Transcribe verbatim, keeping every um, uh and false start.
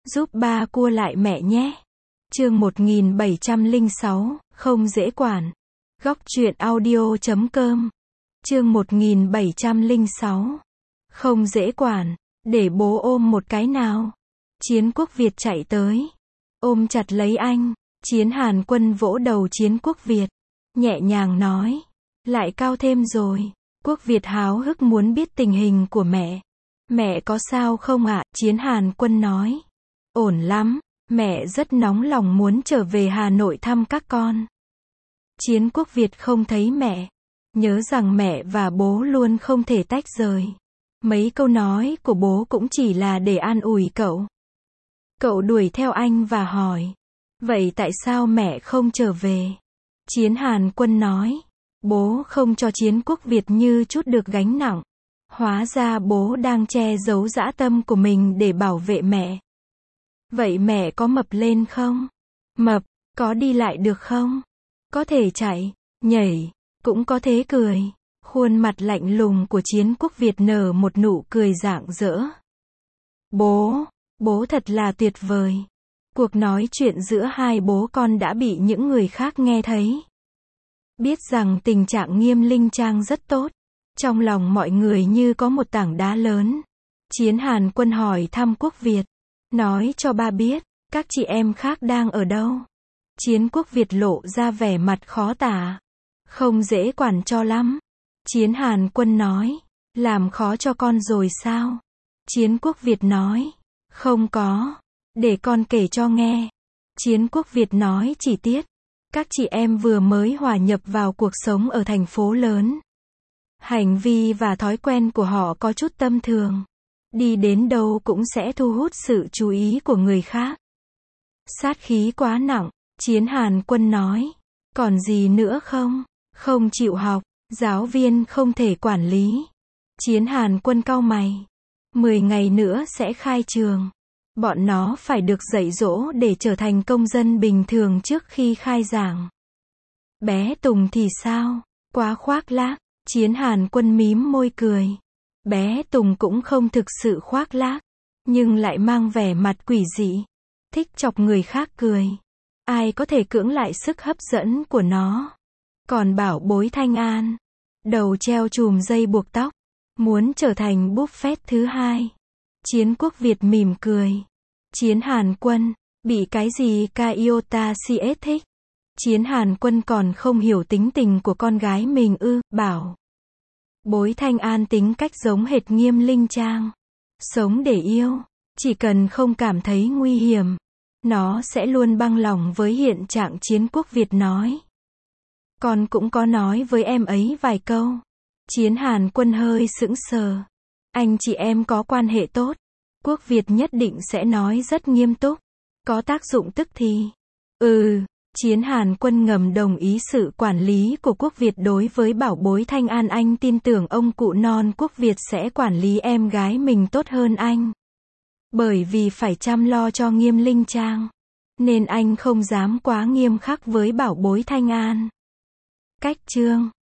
Giúp ba cua lại mẹ nhé. Chương một nghìn bảy trăm lẻ sáu, không dễ quản. Góc truyện audio chấm com. Chương một nghìn bảy trăm lẻ sáu. Không dễ quản. Để bố ôm một cái nào. Chiến Quốc Việt chạy tới. Ôm chặt lấy anh. Chiến Hàn Quân vỗ đầu Chiến Quốc Việt. Nhẹ nhàng nói. Lại cao thêm rồi. Quốc Việt háo hức muốn biết tình hình của mẹ. Mẹ có sao không ạ? Chiến Hàn Quân nói. Ổn lắm. Mẹ rất nóng lòng muốn trở về Hà Nội thăm các con. Chiến Quốc Việt không thấy mẹ. Nhớ rằng mẹ và bố luôn không thể tách rời. Mấy câu nói của bố cũng chỉ là để an ủi cậu. Cậu đuổi theo anh và hỏi. Vậy tại sao mẹ không trở về? Chiến Hàn Quân nói. Bố không cho Chiến Quốc Việt như chút được gánh nặng. Hóa ra bố đang che giấu dã tâm của mình để bảo vệ mẹ. Vậy mẹ có mập lên không? Mập, có đi lại được không? Có thể chạy, nhảy, cũng có thế cười. Khuôn mặt lạnh lùng của Chiến Quốc Việt nở một nụ cười rạng rỡ. Bố, bố thật là tuyệt vời. Cuộc nói chuyện giữa hai bố con đã bị những người khác nghe thấy. Biết rằng tình trạng Nghiêm Linh Trang rất tốt. Trong lòng mọi người như có một tảng đá lớn. Chiến Hàn Quân hỏi thăm Quốc Việt. Nói cho ba biết, các chị em khác đang ở đâu. Chiến Quốc Việt lộ ra vẻ mặt khó tả. Không dễ quản cho lắm. Chiến Hàn Quân nói. Làm khó cho con rồi sao? Chiến Quốc Việt nói. Không có. Để con kể cho nghe. Chiến Quốc Việt nói chi tiết. Các chị em vừa mới hòa nhập vào cuộc sống ở thành phố lớn. Hành vi và thói quen của họ có chút tâm thường. Đi đến đâu cũng sẽ thu hút sự chú ý của người khác. Sát khí quá nặng, Chiến Hàn Quân nói. Còn gì nữa không? Không chịu học, giáo viên không thể quản lý. Chiến Hàn Quân cau mày. Mười ngày nữa sẽ khai trường. Bọn nó phải được dạy dỗ để trở thành công dân bình thường trước khi khai giảng. Bé Tùng thì sao? Quá khoác lác. Chiến Hàn Quân mím môi cười. Bé Tùng cũng không thực sự khoác lác, nhưng lại mang vẻ mặt quỷ dị, thích chọc người khác cười. Ai có thể cưỡng lại sức hấp dẫn của nó? Còn bảo bối Thanh An, đầu treo chùm dây buộc tóc, muốn trở thành buffet thứ hai. Chiến Quốc Việt mỉm cười. Chiến Hàn Quân, bị cái gì Kaiota xê ét thích? Chiến Hàn Quân còn không hiểu tính tình của con gái mình ư, bảo. Bối Thanh An tính cách giống hệt Nghiêm Linh Trang. Sống để yêu. Chỉ cần không cảm thấy nguy hiểm, nó sẽ luôn băng lòng với hiện trạng. Chiến Quốc Việt nói. Con cũng có nói với em ấy vài câu. Chiến Hàn Quân hơi sững sờ. Anh chị em có quan hệ tốt. Quốc Việt nhất định sẽ nói rất nghiêm túc. Có tác dụng tức thì. Ừ. Chiến Hàn Quân ngầm đồng ý sự quản lý của Quốc Việt đối với bảo bối Thanh An. Anh tin tưởng ông cụ non Quốc Việt sẽ quản lý em gái mình tốt hơn anh. Bởi vì phải chăm lo cho Nghiêm Linh Trang, nên anh không dám quá nghiêm khắc với bảo bối Thanh An. Cách chương